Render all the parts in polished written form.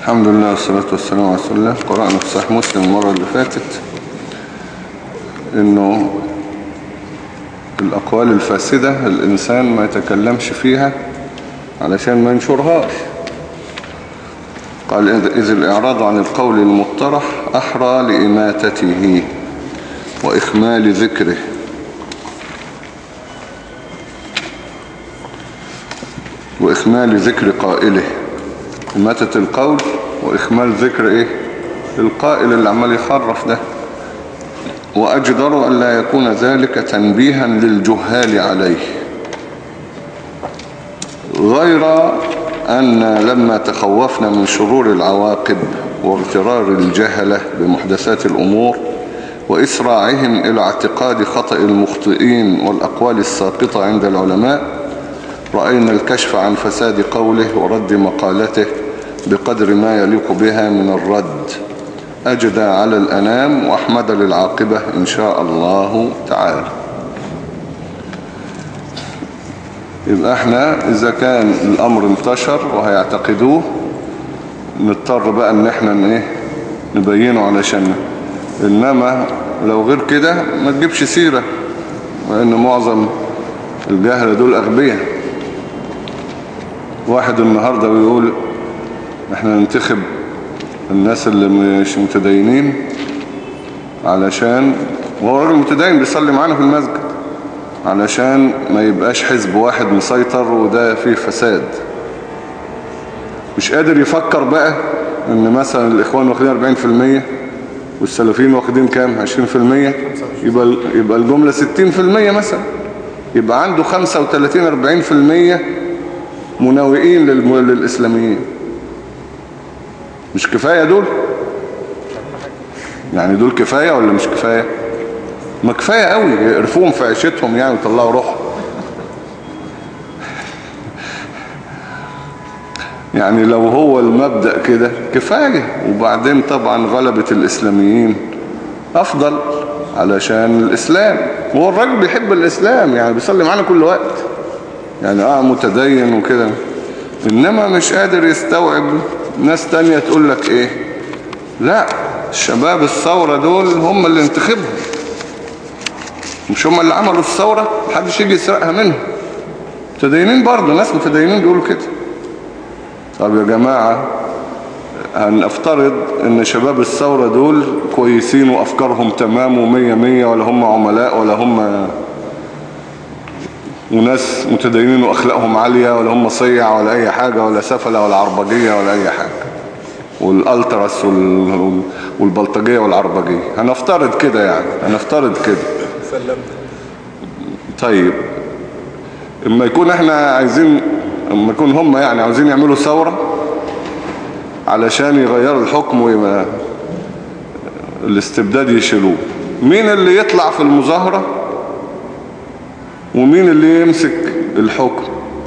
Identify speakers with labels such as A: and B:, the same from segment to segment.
A: الحمد لله والصلاة والسلام على رسول الله. قرأنا في صحيح مسلم المرة اللي فاتت إنه الأقوال الفاسدة الإنسان ما يتكلمش فيها علشان ما ينشرهاش. قال إذ الإعراض عن القول المقترح أحرى لإماتته وإخمال ذكره. وإخمال ذكر قائله، إماتة القول وإخمال ذكر إيه؟ القائل اللي عمال يخرف ده. وأجدر أن لا يكون ذلك تنبيها للجهال عليه، غير أن لما تخوفنا من شرور العواقب واغترار الجهلة بمحدثات الأمور وإسراعهم إلى اعتقاد خطأ المخطئين والأقوال الساقطة عند العلماء، رأينا الكشف عن فساد قوله ورد مقالته بقدر ما يليق بها من الرد أجدى على الأنام وأحمد للعاقبة إن شاء الله تعالى. يبقى احنا إذا كان الأمر انتشر وهيعتقدوه نضطر بقى ان احنا نبينه علشان، إنما لو غير كده ما تجيبش سيرة، وإن معظم الجهلة دول أغبياء. واحد النهاردة بيقول احنا ننتخب الناس اللي مش متدينين علشان، وهو راجل متدين بيصلي معانا في المسجد، علشان ما يبقاش حزب واحد مسيطر وده فيه فساد. مش قادر يفكر بقى ان مثلا الاخوان واخدين 40% والسلفيين واخدين كام 20%، يبقى الجملة 60% مثلا، يبقى عنده 35-40% مناوئين للإسلاميين. مش كفاية دول؟ يعني دول كفاية ولا مش كفاية؟ ما كفاية قوي، يقرفوهم في عيشتهم يعني ويطلعوا روحهم. يعني لو هو المبدأ كده كفاية. وبعدين طبعا غلبة الإسلاميين أفضل علشان الإسلام، وهو الراجل بيحب الإسلام يعني بيصلي معانا كل وقت، يعني متدين وكده، إنما مش قادر يستوعب ناس تانية تقول لك إيه، لا الشباب الثورة دول هم اللي انتخبهم، مش هم اللي عملوا الثورة، محدش يجي يسرقها منهم. متدينين برضه، ناس متدينين بيقولوا كده. طب يا جماعة هنفترض ان شباب الثورة دول كويسين وافكارهم تمام ومية مية، ولا هم عملاء ولا هم وناس متدينين واخلاقهم عالية، ولا هم صيع ولا اي حاجة، ولا سفلة ولا عربجية ولا اي حاجة، والالترس والبلطجية والعربجية. هنفترض كده يعني، هنفترض كده. طيب اما يكون احنا عايزين، اما يكون هم يعني عاوزين يعملوا ثورة علشان يغيروا الحكم ويبقى الاستبداد يشيلوه، مين اللي يطلع في المظاهرة ومين اللي يمسك الحكم؟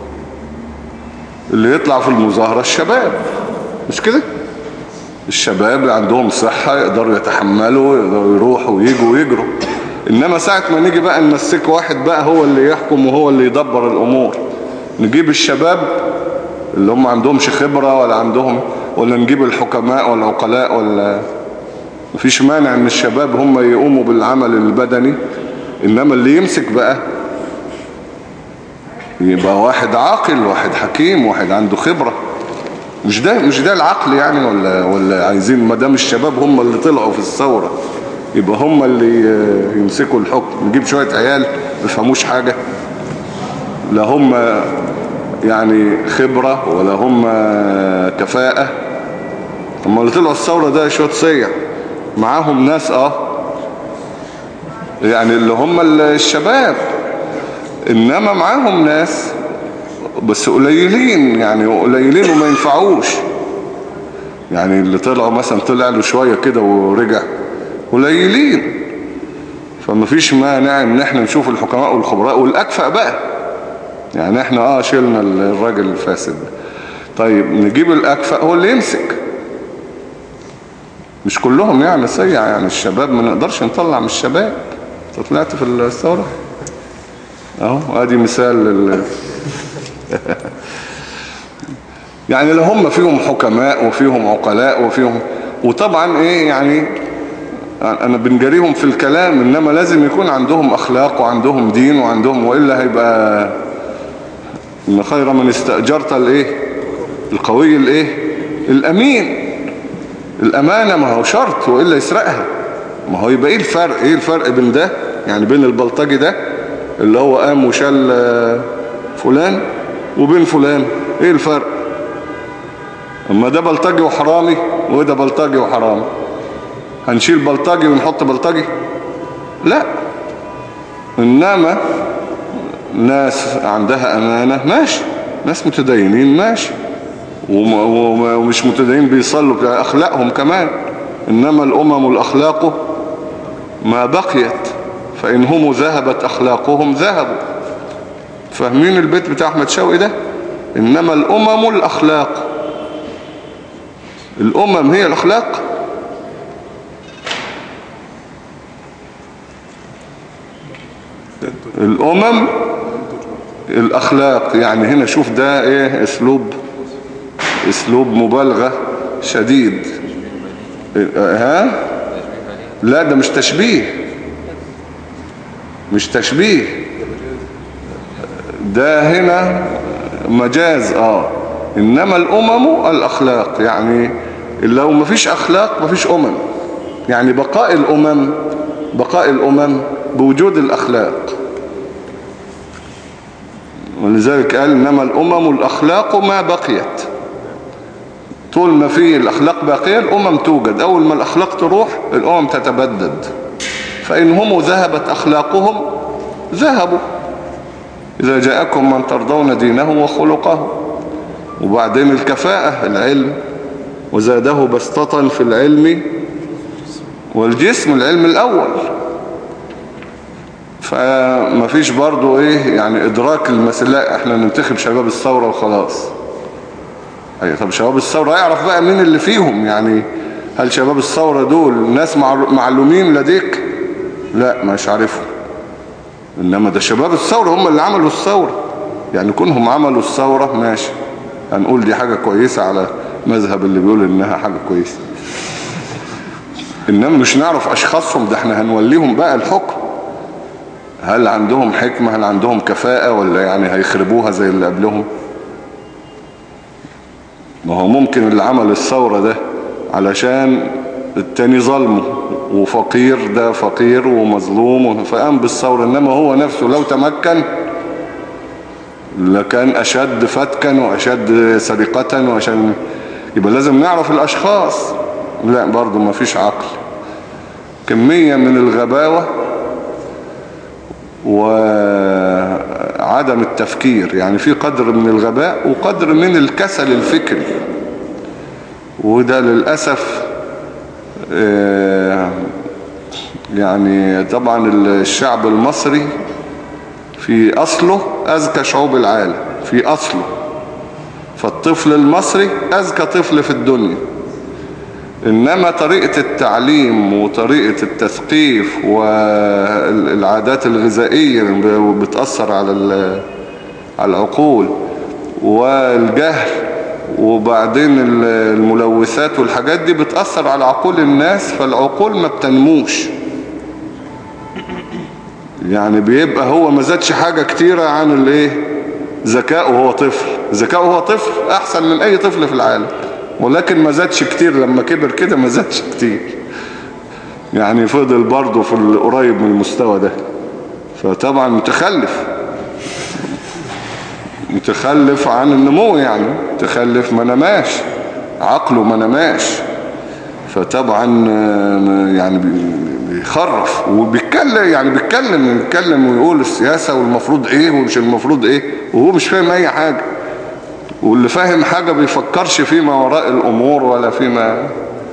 A: اللي يطلع في المظاهرة الشباب، مش كده؟ الشباب عندهم صحة يقدروا يتحملوا، يقدروا يروحوا ويجوا ويجروا. إنما ساعة ما نيجي بقى نمسك واحد بقى هو اللي يحكم وهو اللي يدبر الأمور، نجيب الشباب اللي هم عندهمش خبرة ولا عندهم، ولا نجيب الحكماء والعقلاء، ولا مفيش مانع ان الشباب هم يقوموا بالعمل البدني، انما اللي يمسك بقى يبقى واحد عاقل، واحد حكيم، واحد عنده خبرة. مش ده العقل يعني، ولا عايزين ما دام الشباب هم اللي طلعوا في الثورة يبقى هم اللي يمسكوا الحكم؟ نجيب شوية عيال ما يفهموش حاجة، لا هم يعني خبرة ولا هم كفاءة. اما اللي طلعوا الثورة ده شوية صيع، معاهم ناس يعني اللي هم الشباب، انما معاهم ناس بس قليلين، يعني قليلين وما ينفعوش. يعني اللي طلعوا مثلا طلع له شوية كده ورجع، قليلين. فما فيش مانع ان احنا نشوف الحكماء والخبراء والأكفأ بقى. يعني احنا شيلنا الراجل الفاسد، طيب نجيب الأكفأ هو اللي يمسك. مش كلهم يعني سيع، يعني الشباب ما نقدرش نطلع من الشباب. طلعت في الثورة ادي مثال يعني لو هم فيهم حكماء وفيهم عقلاء وفيهم، وطبعا ايه يعني انا بنجريهم في الكلام، انما لازم يكون عندهم اخلاق وعندهم دين وعندهم، وإلا هيبقى ان خير من استأجرت الايه القوي الايه الامين. الامانة ما هو شرط وإلا يسرقها. ما هو يبقى ايه الفرق بين ده، يعني بين البلطجي ده اللي هو قام وشال فلان وبين فلان، ايه الفرق؟ اما ده بلطجي وحرامي وده بلطجي وحرامي، هنشيل بلطجي ونحط بلطجي؟ لا. انما ناس عندها امانة ماشي، ناس متدينين ماشي، ومش متدينين بيصلوا اخلاقهم كمان. انما الامم الاخلاق ما بقيت، فإن هم ذهبت أخلاقهم ذهبوا. فاهمين البيت بتاع أحمد شوقي ده؟ إنما الأمم الأخلاق، الأمم هي الأخلاق. الأمم الأخلاق، يعني هنا شوف ده إيه، أسلوب مبالغة شديد. ها؟ لا ده مش تشبيه، مش تشبيه، ده هنا مجاز. إنما الأمم الأخلاق، يعني لو مفيش أخلاق مفيش أمم، يعني بقاء الأمم بوجود الأخلاق. ولذلك قال إنما الأمم الأخلاق ما بقيت، طول ما في الأخلاق باقية الأمم توجد، أول ما الأخلاق تروح الأمم تتبدد. فإن هم ذهبت أخلاقهم ذهبوا. إذا جاءكم من ترضون دينه وخلقه. وبعدين الكفاءة العلم، وزاده بسطة في العلم والجسم، العلم الأول. فما فيش برضو إيه يعني إدراك المسألة، إحنا ننتخب شباب الثورة وخلاص. طب شباب الثورة يعرف بقى مين اللي فيهم، يعني هل شباب الثورة دول ناس معلومين لديك؟ لا مش عارفهم. إنما ده شباب الثورة هم اللي عملوا الثورة، يعني كونهم عملوا الثورة ماشي، هنقول دي حاجة كويسة على مذهب اللي بيقول إنها حاجة كويسة. إنما مش نعرف أشخاصهم، ده احنا هنوليهم بقى الحكم. هل عندهم حكمة، هل عندهم كفاءة، ولا يعني هيخربوها زي اللي قبلهم؟ ما هو ممكن اللي عمل الثورة ده علشان التاني ظلمه وفقير، ده فقير ومظلوم فقام بالثورة، إنما هو نفسه لو تمكن لكان أشد فتكا وأشد سرقة وأشد. يبقى لازم نعرف الأشخاص. لا برضو ما فيش عقل، كمية من الغباوة وعدم التفكير، يعني في قدر من الغباء وقدر من الكسل الفكري. وده للأسف يعني طبعا الشعب المصري في أصله أذكى شعوب العالم، في أصله. فالطفل المصري أذكى طفل في الدنيا. إنما طريقة التعليم وطريقة التثقيف والعادات الغذائية بتأثر على العقول، والجهل، وبعدين الملوثات والحاجات دي بتأثر على عقول الناس، فالعقول ما بتنموش. يعني بيبقى هو ما زادش حاجة كتيرة عن الايه ذكاؤه وهو طفل. ذكاؤه وهو طفل احسن من اي طفل في العالم، ولكن ما زادش كتير. لما كبر كده ما زادش كتير، يعني فضل برضه في القريب من المستوى ده. فطبعا متخلف عن النمو، يعني متخلف، ما نماش عقله، ما نماش. فطبعا يعني بيخرف وبيتكلم، يعني بيتكلم ويقول السياسة والمفروض ايه ومش المفروض ايه، وهو مش فاهم اي حاجة. واللي فاهم حاجة بيفكرش فيما وراء الامور ولا فيما،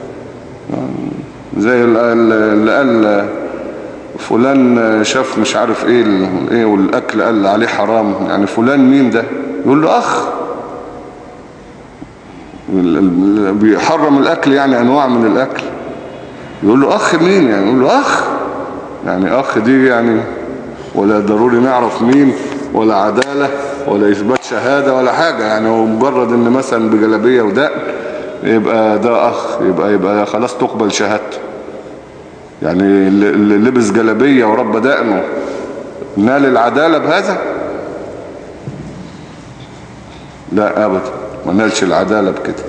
A: زي اللي قال فلان شاف مش عارف ايه والاكل قال عليه حرام، يعني فلان مين ده؟ يقول له اخ. بيحرم الاكل، يعني انواع من الاكل، يقول له اخ مين؟ يعني يقول له اخ، يعني اخ دي يعني ولا ضروري نعرف مين ولا عدالة ولا إثبات شهادة ولا حاجة. يعني هو مجرد إن مثلا بجلابية ودقن يبقى ده أخ، يبقى خلاص تقبل شهادته. يعني اللي لبس جلابية ورب دقنه نال العدالة بهذا؟ لا أبدا، ما نالش العدالة بكده.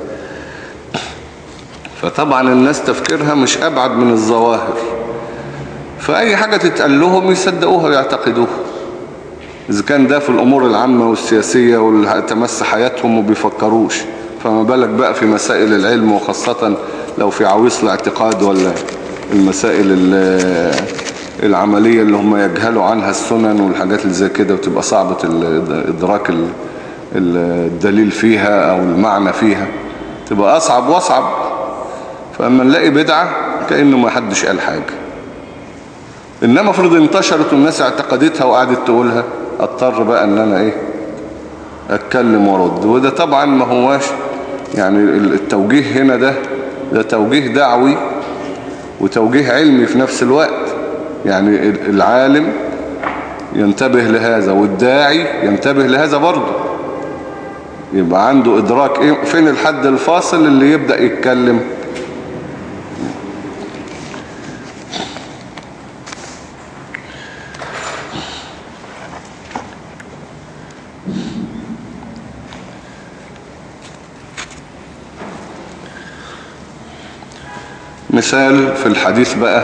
A: فطبعا الناس تفكيرها مش أبعد من الظواهر، فأي حاجة تتقال لهم يصدقوها ويعتقدوها، إذا كان ده في الأمور العامة والسياسية واللي تمس حياتهم وبيفكروش، فما بالك بقى في مسائل العلم، وخاصة لو في عويص الاعتقاد ولا المسائل العملية اللي هم يجهلوا عنها السنن والحاجات اللي زي كده، وتبقى صعبة إدراك الدليل فيها أو المعنى فيها، تبقى أصعب وأصعب. فأما نلاقي بدعة كأنه ما حدش قال حاجة، إنما فرض انتشرت والناس اعتقدتها وقعدت تقولها، اضطر بقى ان انا اتكلم وارد. وده طبعا ما هواش يعني التوجيه هنا ده توجيه دعوي وتوجيه علمي في نفس الوقت. يعني العالم ينتبه لهذا والداعي ينتبه لهذا برضه، يبقى عنده ادراك فين الحد الفاصل اللي يبدأ يتكلم. مثال في الحديث بقى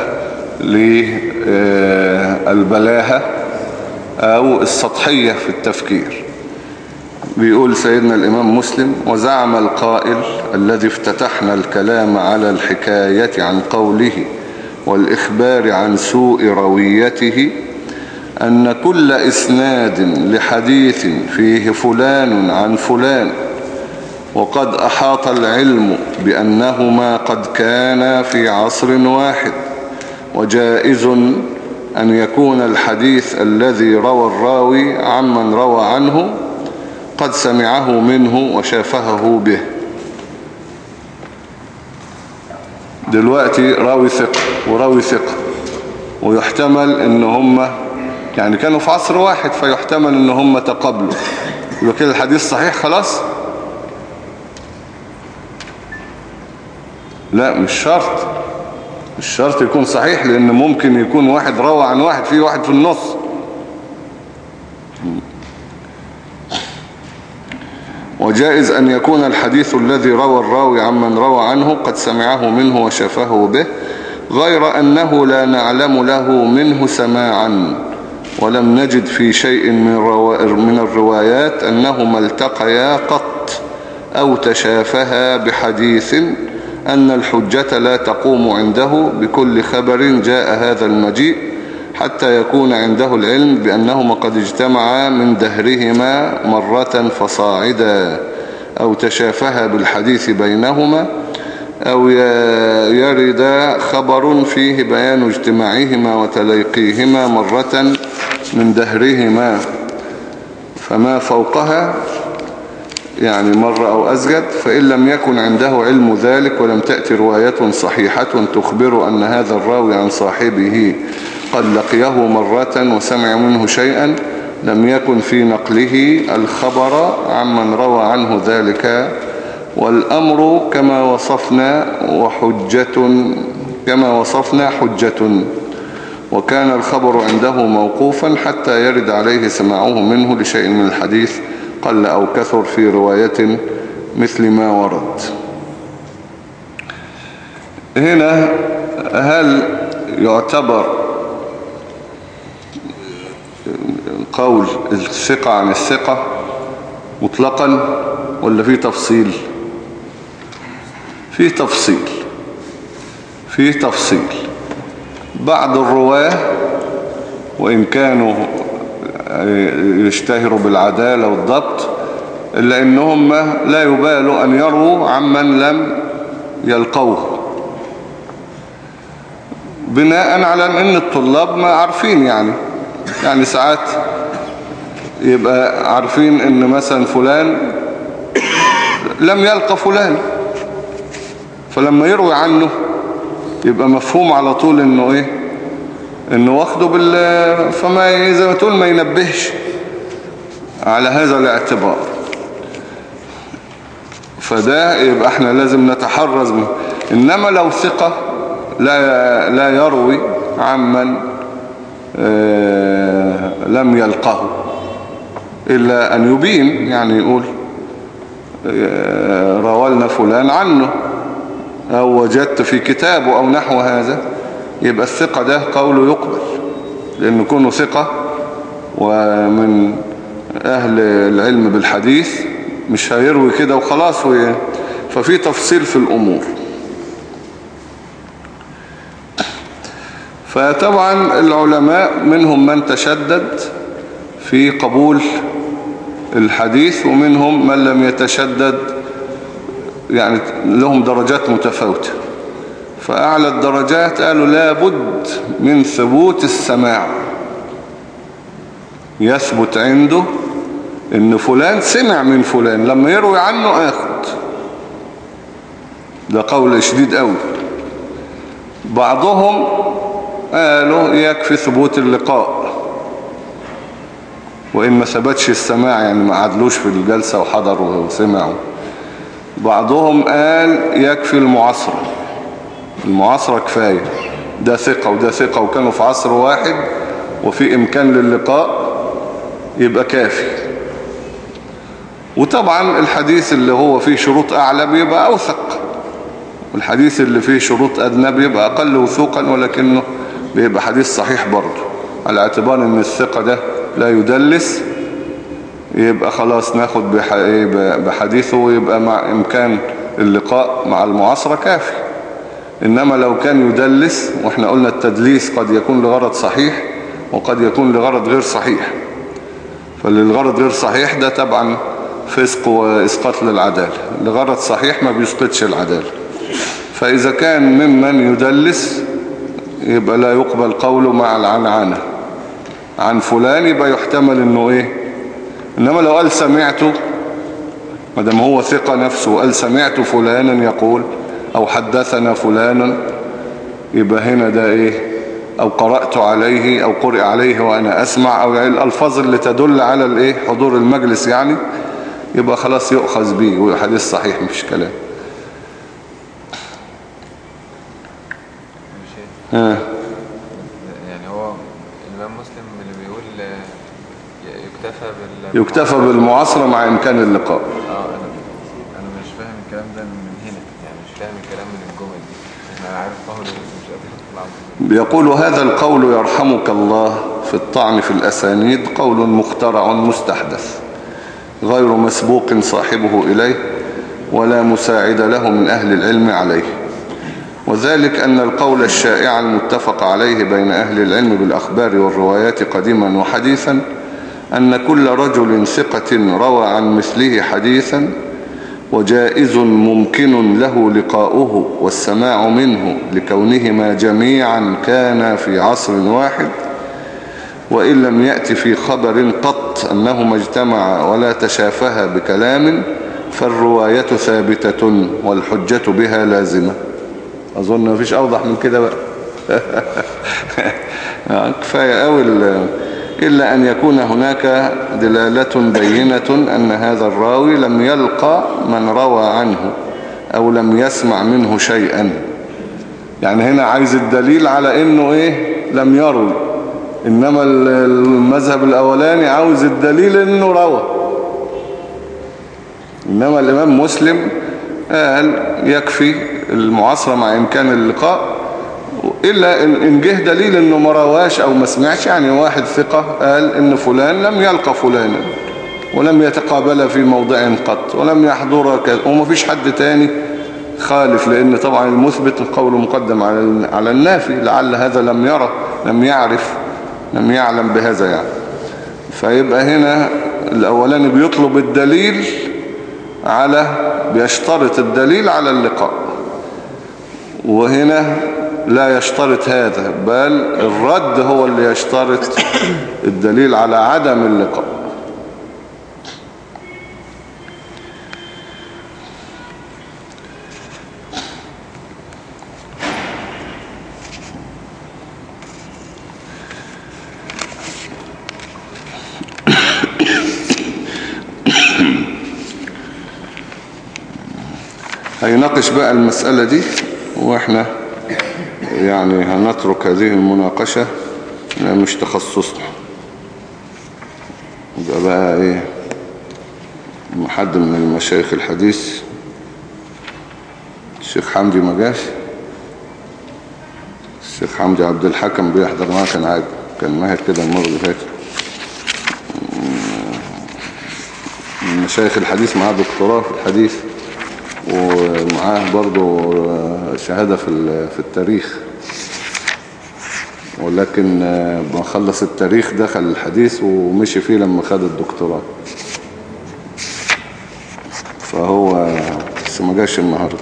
A: للبلاهة أو السطحية في التفكير. بيقول سيدنا الإمام مسلم: وزعم القائل الذي افتتحنا الكلام على الحكاية عن قوله والإخبار عن سوء رويته أن كل إسناد لحديث فيه فلان عن فلان وقد أحاط العلم بأنهما قد كانا في عصر واحد، وجائز أن يكون الحديث الذي روى الراوي عمن روى عنه قد سمعه منه وشافهه به. دلوقتي راوي ثقة وراوي ثقة، ويحتمل ان هم يعني كانوا في عصر واحد، فيحتمل ان هم تقابلوا، يبقى كده الحديث صحيح خلاص؟ لا، مش شرط يكون صحيح، لان ممكن يكون واحد روى عن واحد، فيه واحد في النص. وجائز أن يكون الحديث الذي روى الراوي عمن روى عنه قد سمعه منه وشافه به، غير أنه لا نعلم له منه سماعا، ولم نجد في شيء من الروايات أنهما التقيا قط أو تشافها بحديث أن الحجة لا تقوم عنده بكل خبر جاء هذا المجيء حتى يكون عنده العلم بأنهما قد اجتمعا من دهرهما مرة فصاعدا، أو تشافها بالحديث بينهما، أو يرد خبر فيه بيان اجتماعهما وتلاقيهما مرة من دهرهما فما فوقها، يعني مرة أو أزجد. فإن لم يكن عنده علم ذلك ولم تأتي رواية صحيحة تخبر أن هذا الراوي عن صاحبه قد لقيه مرة وسمع منه شيئا، لم يكن في نقله الخبر عمن روى عنه ذلك. والأمر كما وصفنا حجة، وكان الخبر عنده موقوفا حتى يرد عليه سماعه منه لشيء من الحديث قل أو كثر في رواية مثل ما ورد. هنا هل يعتبر قول الثقة عن الثقة مطلقا ولا في تفصيل؟ في تفصيل. بعض الرواة وإن كانوا يشتهروا بالعدالة والضبط إلا إنهم لا يبالوا أن يروا عمن لم يلقوه، بناء على أن الطلاب ما عارفين. يعني ساعات يبقى عارفين ان مثلا فلان لم يلقى فلان، فلما يروي عنه يبقى مفهوم على طول انه انه واخده فما زي ما تقول ما ينبهش، على هذا الاعتبار. فده يبقى احنا لازم نتحرز منه. إنما لو ثقة لا يروي عمن لم يلقه إلا أن يبين، يعني يقول روالنا فلان عنه أو وجدت في كتابه أو نحو هذا، يبقى الثقة ده قوله يقبل، لأنه كونه ثقة ومن أهل العلم بالحديث مش هيروي كده وخلاص. ففي تفصيل في الأمور. فطبعا العلماء منهم من تشدد في قبول الحديث ومنهم من لم يتشدد، يعني لهم درجات متفاوتة. فأعلى الدرجات قالوا لا بد من ثبوت السماع، يثبت عنده ان فلان سمع من فلان لما يروي عنه اخد. ده قول شديد قوي. بعضهم قالوا يكفي ثبوت اللقاء وإن ما ثبتش السماع، يعني ما عدلوش في الجلسة وحضروا وسمعوا. بعضهم قال يكفي المعاصرة، المعاصرة كفاية، ده ثقة وده ثقة وكانوا في عصر واحد وفي إمكان للقاء يبقى كافي. وطبعا الحديث اللي هو فيه شروط أعلى بيبقى أوثق، والحديث اللي فيه شروط أدنى بيبقى أقل وثوقا ولكنه بيبقى حديث صحيح برضه، على اعتبار ان الثقة ده لا يدلس، يبقى خلاص ناخد بحديثه ويبقى مع إمكان اللقاء مع المعاصرة كافي. إنما لو كان يدلس، وإحنا قلنا التدليس قد يكون لغرض صحيح وقد يكون لغرض غير صحيح، فللغرض غير صحيح ده طبعا فسق وإسقاط للعدالة، لغرض صحيح ما بيسقطش العدالة. فإذا كان ممن يدلس يبقى لا يقبل قوله مع العنعنة عن فلان، يبقى يحتمل انه ايه. انما لو قال سمعته، مادام هو ثقة نفسه قال سمعت فلانا يقول او حدثنا فلان، يبقى هنا ده ايه، او قرأت عليه او قرئ عليه وانا اسمع، او الالفاظ اللي تدل على الايه حضور المجلس، يعني يبقى خلاص يؤخذ به وحديث صحيح مفيش كلام.
B: يعني هو الإمام مسلم اللي بيقول
A: يكتفى بالمعاصرة مع إمكان اللقاء.
B: أنا مش فاهم الكلام ده من هنا، يعني مش فاهم الكلام من الجمل دي. أنا عارف قوله مش قادر.
A: يقول هذا القول يرحمك الله في الطعن في الأسانيد قول مخترع مستحدث غير مسبوق صاحبه إليه ولا مساعد له من أهل العلم عليه، وذلك أن القول الشائع المتفق عليه بين أهل العلم بالأخبار والروايات قديما وحديثا أن كل رجل ثقة روى عن مثله حديثا وجائز ممكن له لقاؤه والسماع منه لكونهما جميعا كان في عصر واحد، وإن لم يأتي في خبر قط أنهما اجتمعا ولا تشافها بكلام فالرواية ثابتة والحجة بها لازمة. أظن مفيش أوضح من كده بقى. كفاية أول، إلا أن يكون هناك دلالة بينة أن هذا الراوي لم يلقى من روى عنه أو لم يسمع منه شيئا. يعني هنا عايز الدليل على أنه إيه لم يروي، إنما المذهب الأولاني عاوز الدليل أنه روى. إنما الإمام مسلم قال يكفي المعاصرة مع إمكان اللقاء، إلا إن جه دليل إنه ما رواش أو ما سمعش، يعني واحد ثقة قال إن فلان لم يلقى فلانا ولم يتقابل في موضع قط ولم يحضر كذا، وما فيش حد تاني خالف، لأن طبعا المثبت القول مقدم على النافي، لعل هذا لم يرى لم يعرف لم يعلم بهذا يعني. فيبقى هنا الأولاني بيطلب الدليل بيشترط الدليل على اللقاء، وهنا لا يشترط هذا، بل الرد هو اللي يشترط الدليل على عدم اللقاء. هيناقش بقى المسألة دي، وإحنا يعني هنترك هذه المناقشة لأن مش تخصصنا. يبقى بقى إيه، حد من المشايخ الحديث، الشيخ حمدي ما جاش. الشيخ حمدي عبد الحكم بيحضر معاه، كان عادي، كان ماهر كده المرة اللي فاتت. مشايخ الحديث معاه دكتوراه في الحديث، ومعاه برضو شهادة في التاريخ، ولكن ما خلص التاريخ دخل الحديث ومشي فيه لما خد الدكتوراه، فهو بس ما جاش النهاردة.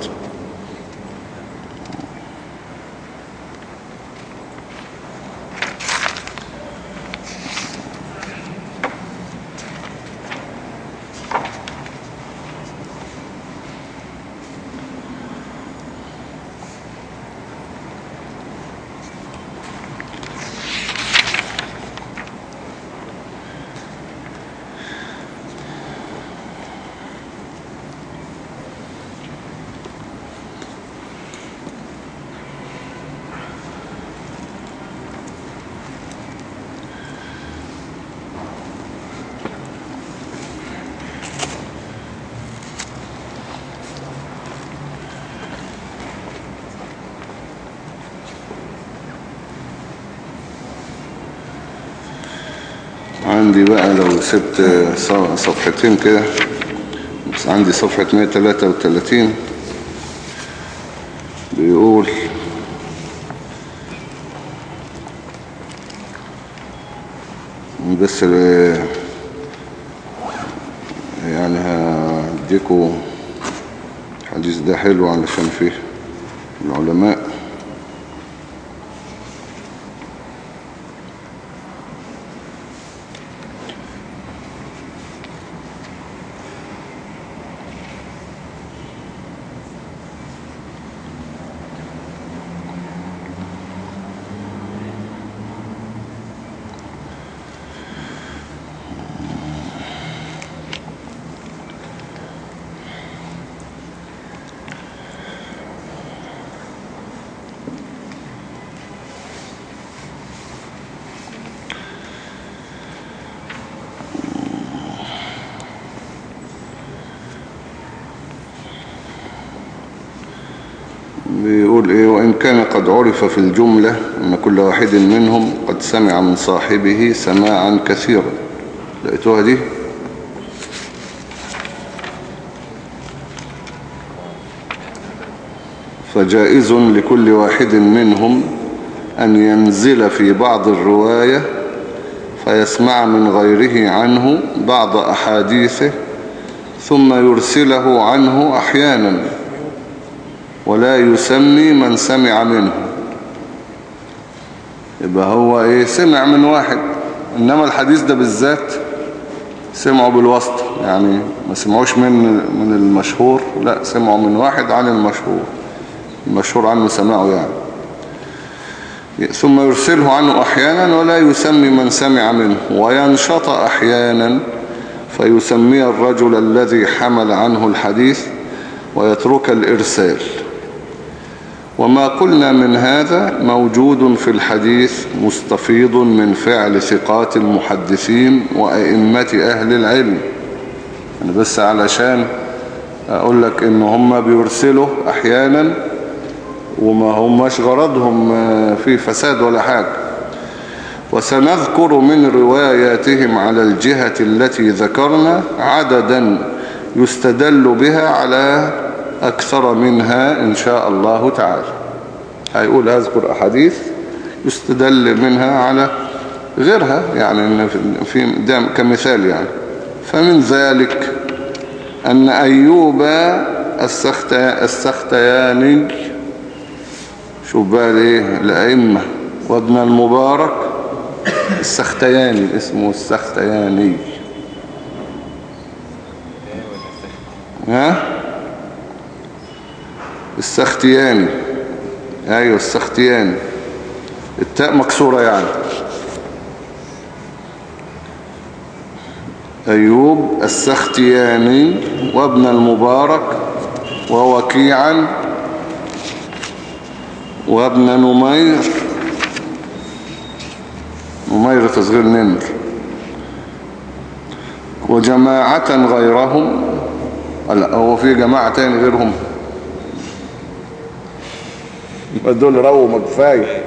A: عندي بقى لو سبت صفحتين كده، بس عندي صفحة 133 بيقول بس يعني هديكوا الحديث ده حلو علشان فيه العلماء. بيقول ايه: وإن كان قد عرف في الجملة أن كل واحد منهم قد سمع من صاحبه سماعا كثيرا. لقيتوها دي؟ فجائز لكل واحد منهم أن ينزل في بعض الرواية فيسمع من غيره عنه بعض أحاديثه ثم يرسله عنه أحيانا ولا يسمي من سمع منه. يبقى هو ايه، سمع من واحد، انما الحديث ده بالذات سمعوا بالواسطة، يعني ما سمعوش من المشهور، لا سمعوا من واحد عن المشهور عنه سمعوا يعني. ثم يرسله عنه أحيانا ولا يسمي من سمع منه، وينشط أحيانا فيسمي الرجل الذي حمل عنه الحديث ويترك الإرسال. وما قلنا من هذا موجود في الحديث مستفيض من فعل ثقات المحدثين وأئمة أهل العلم. يعني بس علشان أقول لك إن هم بيرسلوا أحيانا وما هماش غرضهم في فساد ولا حاجة. وسنذكر من رواياتهم على الجهة التي ذكرنا عددا يستدل بها على أكثر منها إن شاء الله تعالى. هيقول أذكر أحاديث يستدل منها على غيرها، يعني في ده كمثال يعني. فمن ذلك أن أيوب السختياني، شوف بقى ليه الأئمة، وابن المبارك السختياني، اسمه السختياني، ها السختياني، ايوه السختياني، التاء مكسورة يعني. أيوب السختياني وابن المبارك ووكيعا وابن نمير، نمير تصغير نمر، وجماعة غيرهم. لا، هو في جماعة تاني غيرهم، دول رووا مكفاية.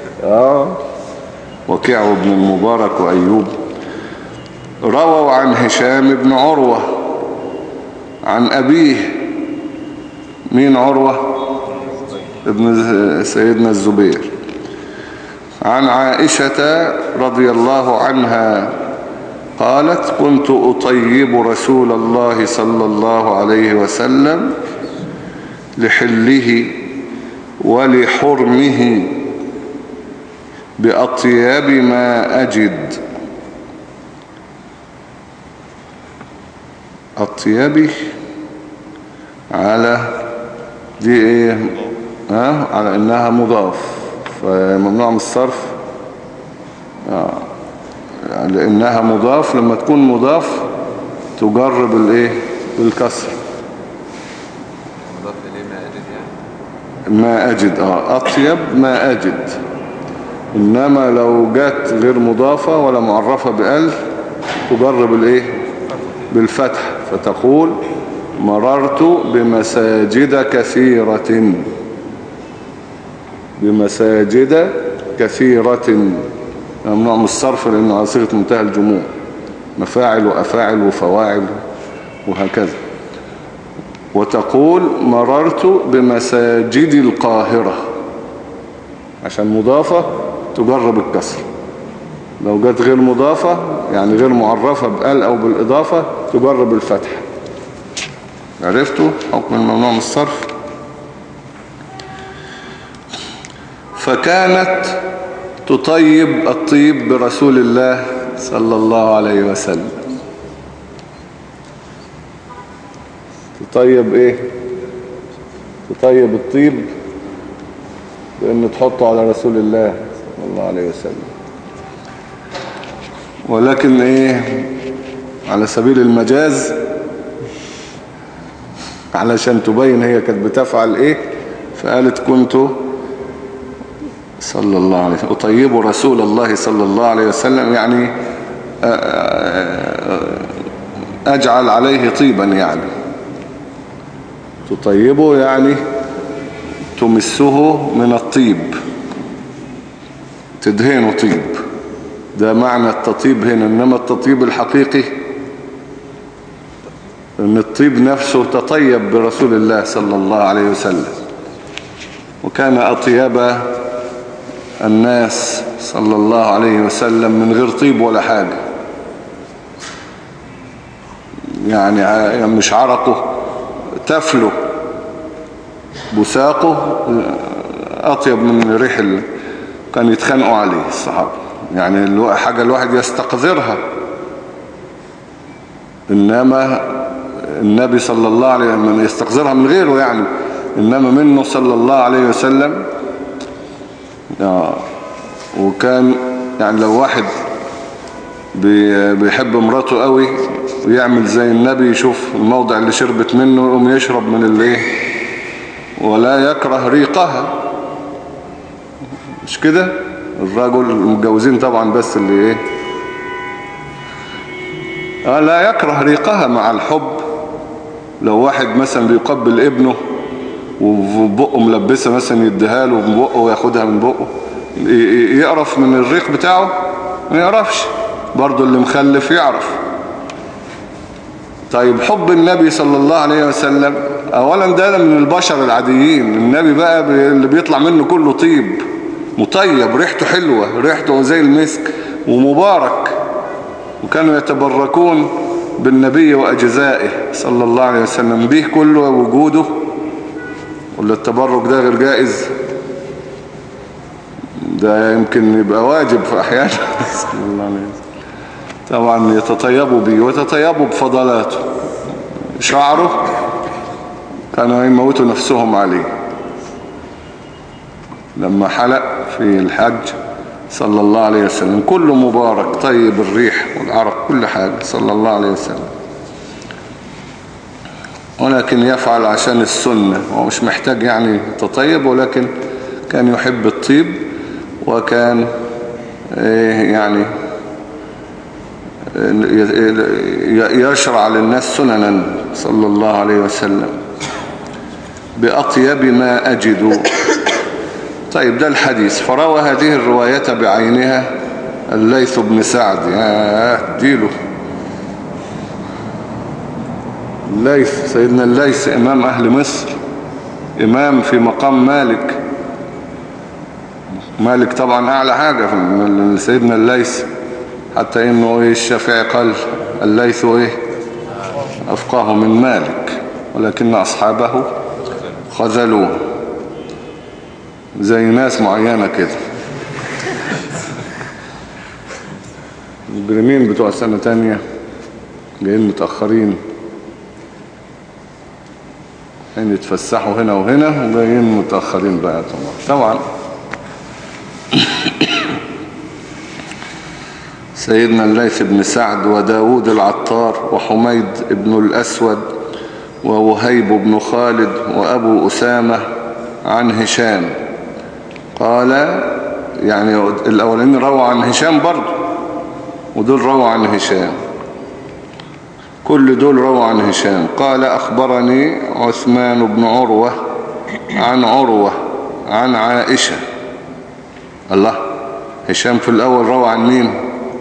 A: وكيع وابن المبارك وأيوب. رووا عن هشام بن عروة عن أبيه. مين عروة؟ ابن سيدنا الزبير. عن عائشة رضي الله عنها قالت: كنت أطيب رسول الله صلى الله عليه وسلم لحله ولحرمه بأطيب ما أجد. أطيبي على دي ايه؟ على انها مضاف، فممنوع من الصرف. لانها مضاف، لما تكون مضاف تجر بالايه؟ بالكسر.
B: مضاف اليه ما اجد يعني.
A: ما اجد اطيب ما اجد. انما لو جات غير مضافة ولا معرفة بأل تجر بالايه؟ بالفتح. فتقول: مررت بمساجد كثيرة. بمساجد كثيرة ممنوع من الصرف لأنه على صيغة منتهى الجموع، مفاعل وأفاعل وفواعل وهكذا. وتقول: مررت بمساجد القاهرة، عشان مضافة تجر بالكسر. لو جت غير مضافة يعني غير معرفة بأل أو بالإضافة تجر بالفتح. عرفتوا حكم الممنوع من الصرف؟ فكانت تطيب الطيب برسول الله صلى الله عليه وسلم. تطيب ايه؟ تطيب الطيب بأن تحطه على رسول الله صلى الله عليه وسلم. ولكن ايه؟ على سبيل المجاز، علشان تبين هي كانت بتفعل ايه، فقالت: كنت صلى الله عليه وسلم أطيب رسول الله صلى الله عليه وسلم، يعني أجعل عليه طيبا، يعني تطيبه يعني تمسه من الطيب، تدهنه طيب. ده معنى التطيب هنا. إنما التطيب الحقيقي ان الطيب نفسه تطيب برسول الله صلى الله عليه وسلم. وكان أطيب الناس صلى الله عليه وسلم من غير طيب ولا حاجة، يعني مش عرقه، تفله بساقه أطيب من ريح كان يتخانقوا عليه الصحابة، يعني حاجة الواحد يستقذرها. إنما النبي صلى الله عليه وسلم يستقذرها من غيره يعني، إنما منه صلى الله عليه وسلم. وكان يعني لو واحد بيحب مراته قوي ويعمل زي النبي، يشوف الموضع اللي شربت منه يقوم يشرب من الايه، ولا يكره ريقها. مش كده؟ الرجل المتجوزين طبعا بس اللي ايه، لا يكره ريقها مع الحب. لو واحد مثلا بيقبل ابنه وبقه ملبسه مثلا يديها له بقه وياخدها من بقه، يقرف من الريق بتاعه؟ ما يقرفش. برضو اللي مخلف يعرف. طيب حب النبي صلى الله عليه وسلم اولا ده من البشر العاديين. النبي بقى اللي بيطلع منه كله طيب، مطيب، ريحته حلوة، ريحته زي المسك ومبارك. وكانوا يتبركون بالنبي وأجزائه صلى الله عليه وسلم، به كله وجوده. ولا التبرك ده غير جائز؟ ده يمكن يبقى واجب في أحيان صلى الله عليه وسلم. طبعا يتطيبوا به ويتطيبوا بفضلاته. شعره كانوا يموتوا نفسهم عليه. لما حلق في الحج صلى الله عليه وسلم كله مبارك طيب الريح والعرق كل حاجة صلى الله عليه وسلم. ولكن يفعل عشان السنة، هو مش محتاج يعني تطيب، ولكن كان يحب الطيب، وكان يعني يشرع للناس سننا صلى الله عليه وسلم بأطيب ما أجد. طيب ده الحديث. فروى هذه الرواية بعينها الليث بن سعد. ديله الليث، سيدنا الليث إمام أهل مصر، إمام في مقام مالك. مالك طبعا أعلى حاجة من سيدنا الليث، حتى إنه الشافعي قال الليث أفقه من مالك، ولكن أصحابه خذلوه، زي ناس معينة كده. البرمين بتوع سنة تانية جايين متأخرين، يعني يتفسحوا هنا وهنا، وجايين متأخرين بقى طبعا. سيدنا الليث بن سعد وداود العطار وحميد بن الأسود ووهيب بن خالد وأبو أسامة عن هشام قال، يعني الأولين رووا عن هشام برضو، ودول رووا عن هشام، كل دول رووا عن هشام. قال أخبرني عثمان بن عروة عن عروة عن عائشة. الله، هشام في الأول روى عن مين؟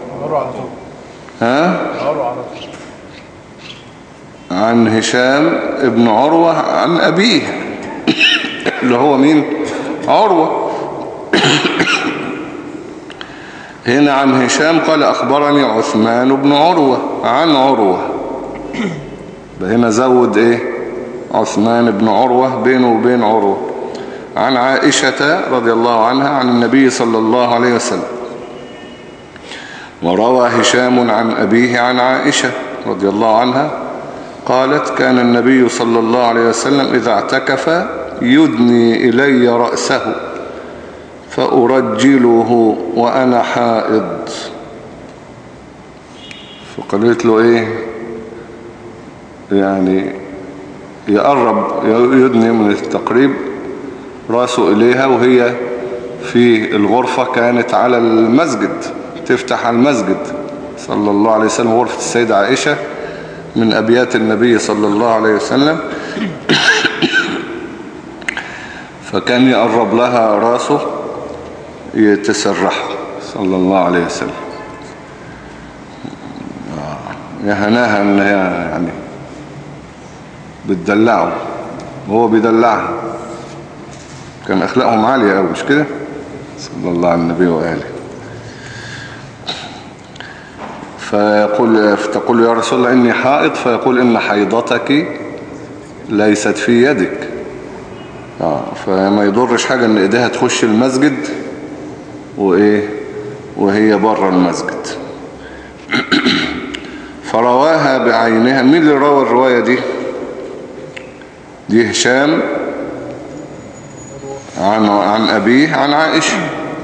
A: عن هشام ابن عروة عن أبيه اللي هو مين؟ عروة. هنا عن هشام قال أخبرني عثمان بن عروة عن عروة، هنا زود عثمان بن عروة بينه وبين عروة، عن عائشة رضي الله عنها عن النبي صلى الله عليه وسلم. وروى هشام عن أبيه عن عائشة رضي الله عنها قالت كان النبي صلى الله عليه وسلم إذا اعتكف يدني إلي رأسه فأرجله وأنا حائض. فقالت له يعني يقرب، يدني من التقريب رأسه إليها، وهي في الغرفة كانت على المسجد، تفتح على المسجد صلى الله عليه وسلم، غرفة السيدة عائشة من أبيات النبي صلى الله عليه وسلم. فكان يقرب لها راسه يتسرح صلى الله عليه وسلم. يهناها أنها يعني بتدلعه وهو بيدلعها، كان أخلاقهم عالية أوي، مش كده؟ صلى الله على النبي وآله. فتقول يا رسول الله إني حائض، فيقول إن حيضتك ليست في يدك. فما يضرش حاجة إن إيديها تخش المسجد وهي بره المسجد. فرواها بعينها. مين اللي روى الرواية دي؟ دي هشام عن أبيه عن عائشة،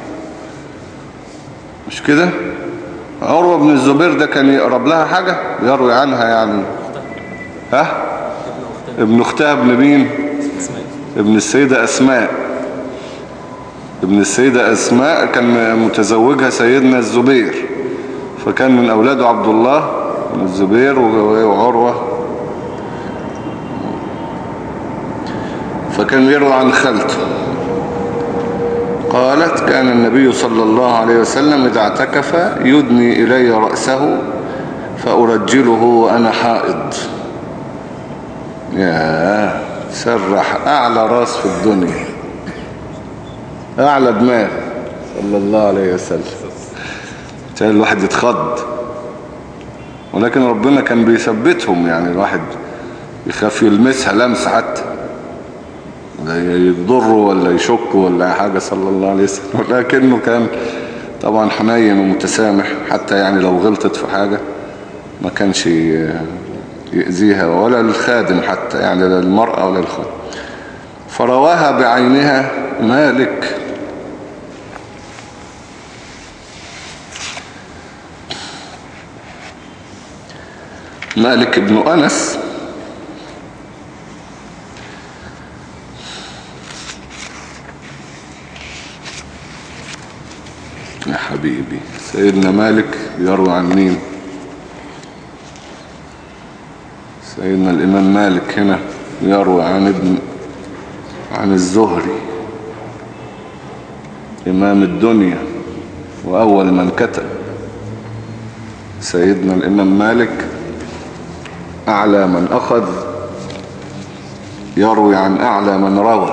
A: مش كده؟ عروة بن الزبير ده كان يقرب لها حاجة يروي عنها يعني. ابن اختها ابن مين؟ ابن السيدة أسماء. ابن السيدة أسماء كان متزوجها سيدنا الزبير، فكان من أولاده عبد الله بن الزبير وعروة، فكان يروي عن خالته. قالت كان النبي صلى الله عليه وسلم إذا اعتكف يدني إلي رأسه فأرجله وأنا حائض. يا سرح أعلى راس في الدنيا، أعلى دماغ صلى الله عليه وسلم، كان الواحد يتخض، ولكن ربنا كان بيثبتهم، يعني الواحد يخاف يلمسها لمس حتى يضروا ولا يشكوا ولا حاجة صلى الله عليه وسلم، ولكنه كان طبعا حنين ومتسامح، حتى يعني لو غلطت في حاجة ما كانش يأذيها ولا الخادم حتى، يعني لا المرأة ولا الخادم. فرواها بعينها مالك بن أنس حبيبي. سيدنا مالك يروي عن مين؟ سيدنا الإمام مالك هنا يروي عن الزهري إمام الدنيا وأول من كتب. سيدنا الإمام مالك أعلى من أخذ يروي عن أعلى من روى.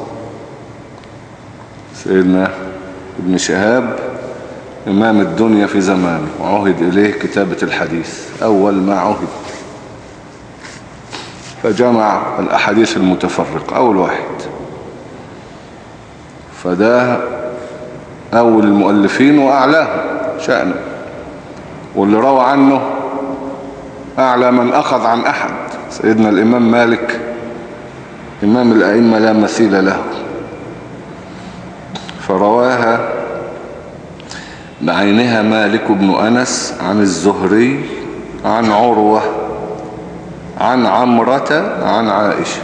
A: سيدنا ابن شهاب إمام الدنيا في زمانه وعهد إليه كتابة الحديث أول ما عهد، فجمع الأحاديث المتفرقة أول واحد، فده أول المؤلفين وأعلاهم شأنه، واللي روى عنه أعلى من أخذ عن أحد. سيدنا الإمام مالك إمام الأئمة لا مثيل له، فرواها بعينها مالك بن أنس عن الزهري عن عروة عن عمرة عن عائشة.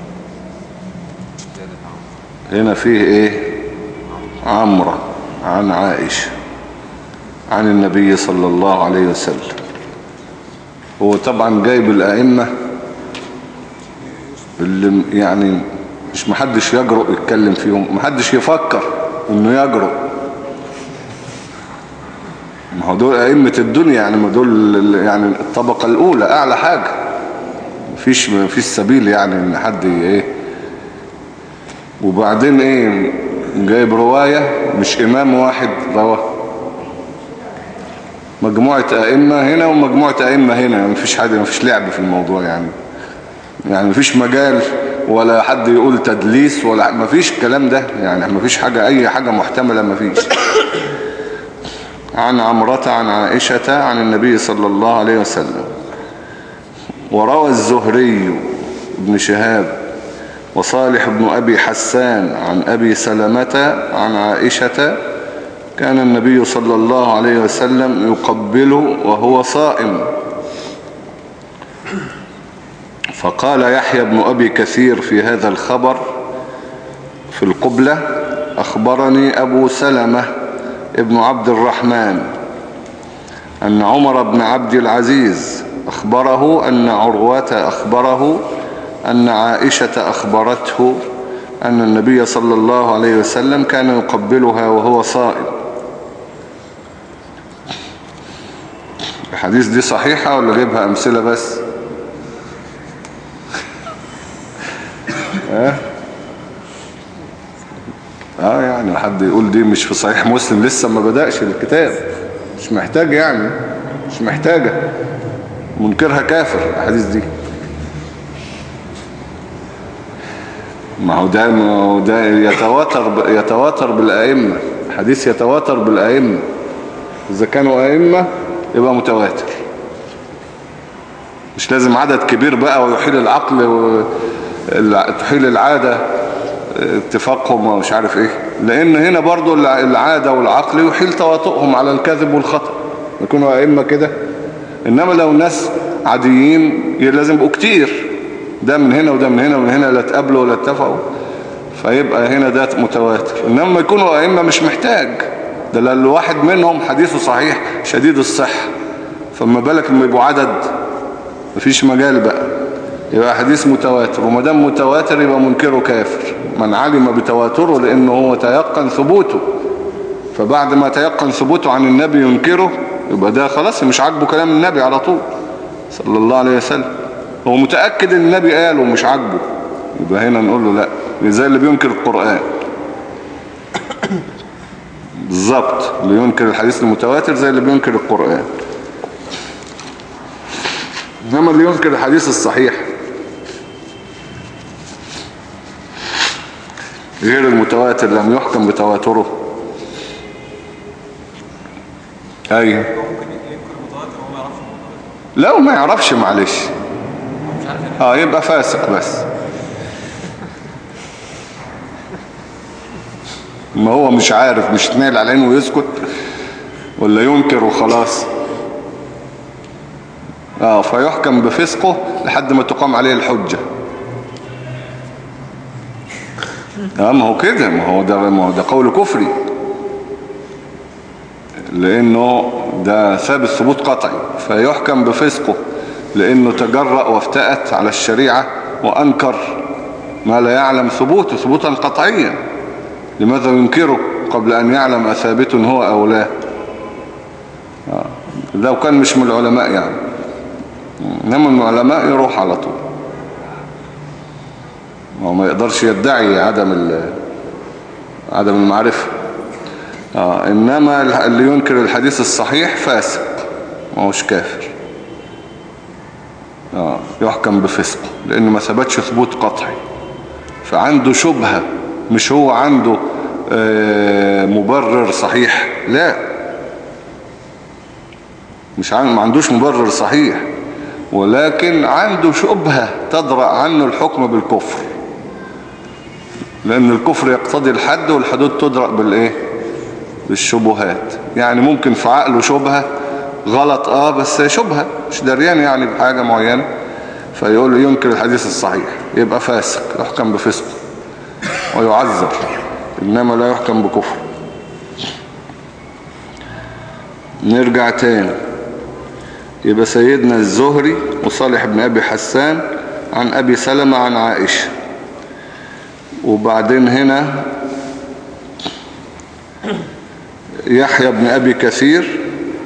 A: هنا فيه ايه؟ عمرة عن عائشة عن النبي صلى الله عليه وسلم. هو طبعا جايب الأئمة اللي يعني مش محدش يجرؤ يتكلم فيهم، محدش يفكر انه يجرؤ. ما هو دول أئمة الدنيا، يعني ما دول يعني الطبقة الأولى أعلى حاجة، مفيش سبيل يعني ان حد ايه. وبعدين ايه جايب رواية مش امام واحد رواه، مجموعة ائمة هنا ومجموعة ائمة هنا، يعني مفيش حاجة، مفيش لعب في الموضوع يعني مفيش مجال ولا حد يقول تدليس ولا مفيش الكلام ده، يعني مفيش حاجة، اي حاجة محتملة مفيش. عن عمرة عن عائشة عن النبي صلى الله عليه وسلم. وروى الزهري بن شهاب وصالح بن أبي حسان عن أبي سلمة عن عائشة كان النبي صلى الله عليه وسلم يقبله وهو صائم. فقال يحيى بن أبي كثير في هذا الخبر في القبلة: أخبرني أبو سلمة ابن عبد الرحمن أن عمر بن عبد العزيز أخبره أن عروة أخبره أن عائشة أخبرته أن النبي صلى الله عليه وسلم كان يقبلها وهو صائم. الحديث دي صحيحة ولا جيبها أمثلة بس؟ يعني حد يقول دي مش في صحيح مسلم، لسه ما بدأش الكتاب، مش محتاج يعني، مش محتاجة، منكرها كافر الحديث دي. ما هو ده يتواتر بالأئمة، الحديث يتواتر بالأئمة، إذا كانوا أئمة يبقى متواتر، مش لازم عدد كبير بقى ويحيل العقل وتحيل العادة اتفاقهم ومش عارف ايه، لأن هنا برضو العادة والعقل يحيل تواطؤهم على الكذب والخطأ، يكونوا أئمة كده. إنما لو الناس عاديين لازم يبقوا كتير، ده من هنا وده من هنا ومن هنا، لا تقابلوا ولا اتفقوا، فيبقى هنا ده متواتر. إنما يكونوا أئمة مش محتاج، ده لأن الواحد منهم حديثه صحيح شديد الصحة، فما بالك لما يبقوا عدد مفيش مجال بقى، يبقى حديث متواتر. وما دام متواتر يبقى منكره كافر، من علم بتواتره لأنه هو تيقن ثبوته، فبعد ما تيقن ثبوته عن النبي ينكره، يبقى ده خلاص مش عاجبه كلام النبي على طول صلى الله عليه وسلم. هو متأكد ان النبي قاله ومش عاجبه، يبقى هنا نقول له لا، زي اللي بينكر القرآن بالظبط، اللي ينكر الحديث المتواتر زي اللي بينكر القرآن. انما اللي ينكر الحديث الصحيح غير المتواتر لم يحكم بتواتره. ايوه لو ما يعرفش معلش يبقى فاسق بس، ما هو مش عارف، مش تنال على عينه ويسكت ولا ينكر وخلاص. فيحكم بفسقه لحد ما تقام عليه الحجة. ما هو كده، ما هو ده قول كفري. لأنه ده ثابت ثبوت قطعي، فيحكم بفسقه لأنه تجرأ وافتأت على الشريعة وأنكر ما لا يعلم ثبوته ثبوتا قطعيا. لماذا ينكره قبل أن يعلم أثابت هو أو لا؟ لو كان مش من العلماء يعني، إنما من العلماء يروح على طول، وما يقدرش يدعي عدم المعرفة. إنما اللي ينكر الحديث الصحيح فاسق، ما هوش كافر، يحكم بفسقه لأنه ما ثبتش ثبوت قطعي، فعنده شبهة، مش هو عنده مبرر صحيح، لا، ما عندوش مبرر صحيح، ولكن عنده شبهة تدرأ عنه الحكم بالكفر، لأن الكفر يقتضي الحد والحدود تدرأ بالإيه؟ بالشبهات. يعني ممكن في عقله شبهة غلط بس شبهة مش دريان يعني بحاجة معينة، فيقول ينكر الحديث الصحيح، يبقى فاسق، يحكم بفسقه ويعذر، إنما لا يحكم بكفر. نرجع تاني، يبقى سيدنا الزهري وصالح بن أبي حسان عن أبي سلمة عن عائشة. وبعدين هنا يحيى بن أبي كثير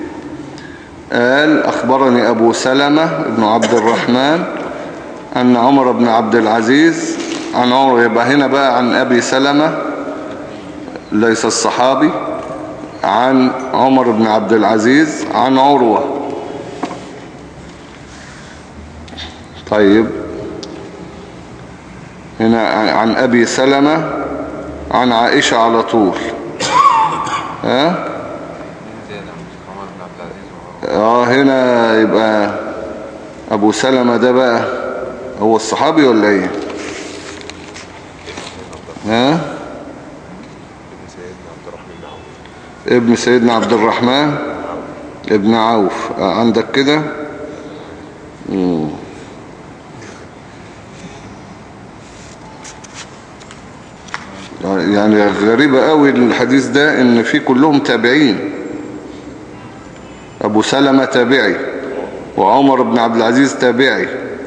A: قال أخبرني أبو سلمة بن عبد الرحمن أن عمر بن عبد العزيز عن عمر. يبقى هنا بقى عن أبي سلمة ليس الصحابي، عن عمر بن عبد العزيز عن عروة. طيب هنا عن أبي سلمة عن عائشة على طول. هنا يبقى أبو سلمة ده بقى هو الصحابي ولا ايه؟ ابن سيدنا عبد الرحمن ابن عوف، عندك كده. يعني غريبة قوي الحديث ده ان في كلهم تابعين، ابو سلمة تابعي وعمر بن عبد العزيز تابعي.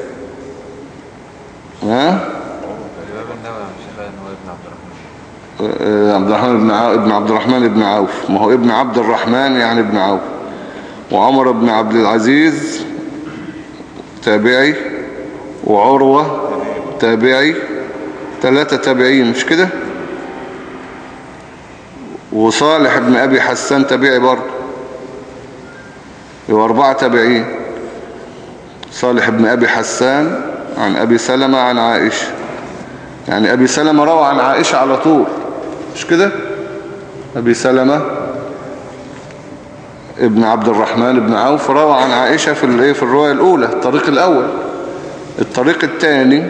A: عبد الرحمن ابن عبد الرحمن ابن عوف، ما هو ابن عبد الرحمن يعني ابن عوف. وعمر بن عبد العزيز تابعي، وعروة تابعي، 3 تابعين مش كده؟ وصالح بن أبي حسان تابعي برضه، يبقى 4 تابعين. صالح بن أبي حسان عن أبي سلمة عن عائشة، يعني أبي سلمة روى عن عائشة على طول مش كده؟ أبي سلمة ابن عبد الرحمن ابن عوف روى عن عائشة في الرواية الأولى، الطريق الأول. الطريق الثاني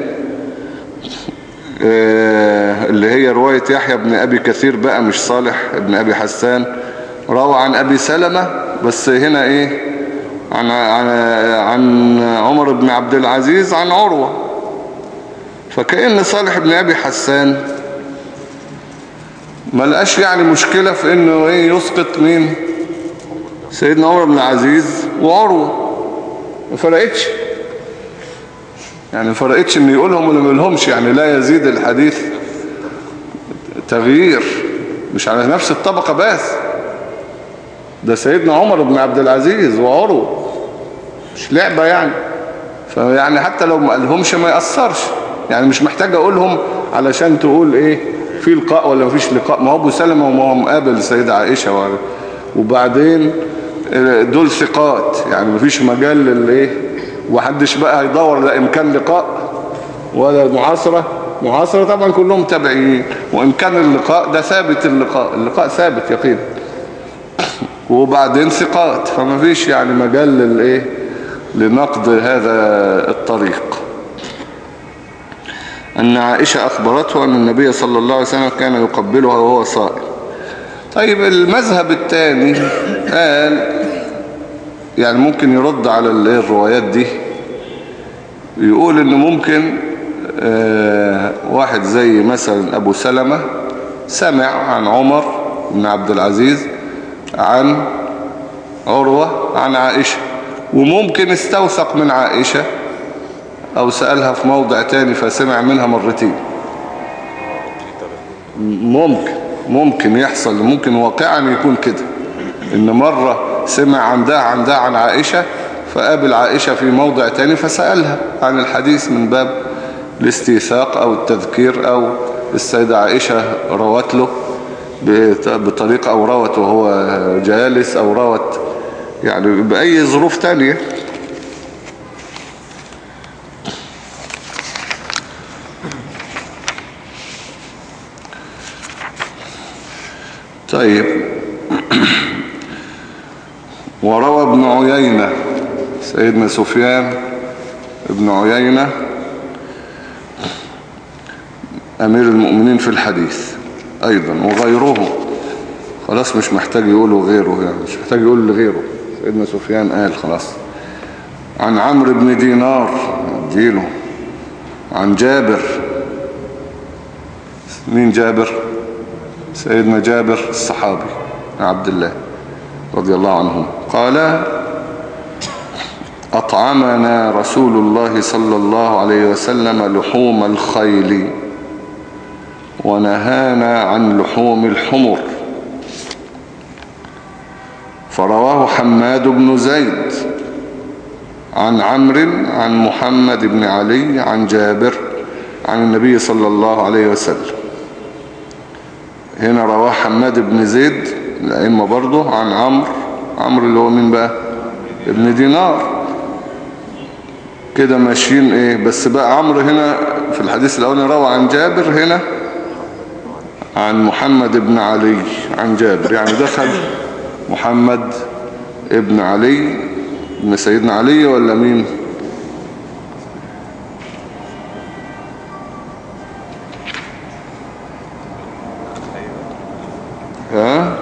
A: اللي هي رواية يحيى بن أبي كثير بقى، مش صالح ابن أبي حسان، روى عن أبي سلمة، بس هنا ايه؟ عن عمر بن عبد العزيز عن عروة. فكأن صالح بن أبي حسان ما لقاش يعني مشكلة في انه ايه يسقط مين؟ سيدنا عمر بن العزيز وعروة. ما فرقتش يعني، ما فرقتش ان يقولهم ولا ما يقولهمش، يعني لا يزيد الحديث تغيير، مش على نفس الطبقة بس، ده سيدنا عمر بن عبد العزيز وعروة، مش لعبة يعني. فيعني حتى لو ما قالهمش ما يأثرش، يعني مش محتاج اقولهم علشان تقول ايه في لقاء ولا مفيش لقاء. ما هو ابو سلمة وما هو مقابل السيدة عائشة، وبعدين دول ثقات، يعني مفيش مجال للايه، ومحدش بقى هيدور لا امكان لقاء ولا معاصرة طبعا كلهم تابعين، وان كان اللقاء ده ثابت، اللقاء ثابت يقين، وبعدين ثقات، فما فيش يعني مجال للايه لنقد هذا الطريق. أن عائشة أخبرته أن النبي صلى الله عليه وسلم كان يقبلها وهو صائم. طيب المذهب الثاني قال يعني ممكن يرد على الروايات دي، يقول إنه ممكن واحد زي مثلا أبو سلمة سمع عن عمر بن عبد العزيز عن عروة عن عائشة، وممكن استوثق من عائشة أو سألها في موضع تاني فسمع منها مرتين. ممكن يحصل، ممكن واقعا يكون كده، إن مرة سمع عن ده عن عائشة، فقابل عائشة في موضع تاني فسألها عن الحديث من باب الاستيثاق أو التذكير، أو السيدة عائشة روت له بطريقة، أو روت وهو جالس، أو روت يعني بأي ظروف تانية. طيب. وروى ابن عيينة، سيدنا سفيان ابن عيينة أمير المؤمنين في الحديث أيضا، وغيره، خلاص مش محتاج يقوله غيره، يعني مش محتاج يقول لغيره، سيدنا سفيان قال خلاص. عن عمرو بن دينار اديله. عن جابر. مين جابر؟ سيدنا جابر الصحابي عبد الله رضي الله عنه قال: أطعمنا رسول الله صلى الله عليه وسلم لحوم الخيل ونهانا عن لحوم الحمر. فرواه حماد بن زيد عن عمرو عن محمد بن علي عن جابر عن النبي صلى الله عليه وسلم. هنا رواه حماد بن زيد الأئمة برضه عن عمرو اللي هو مين بقى؟ ابن دينار. كده ماشيين ايه؟ بس بقى عمرو هنا في الحديث الأولاني روى عن جابر، هنا عن محمد بن علي عن جابر، يعني دخل محمد ابن علي ابن سيدنا علي ولا مين؟ ها؟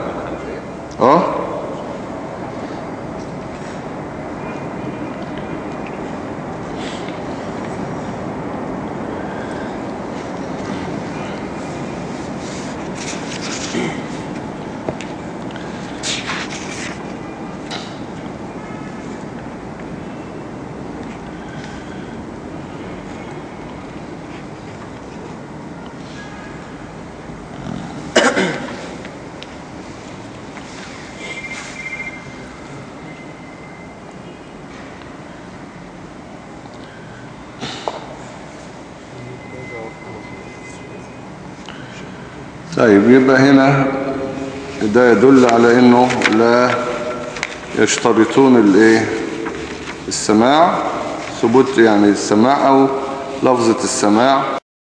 A: طيب، يبقى هنا ده يدل على انه لا يشترطون الايه السماع، ثبوت يعني السماع او لفظة السماع.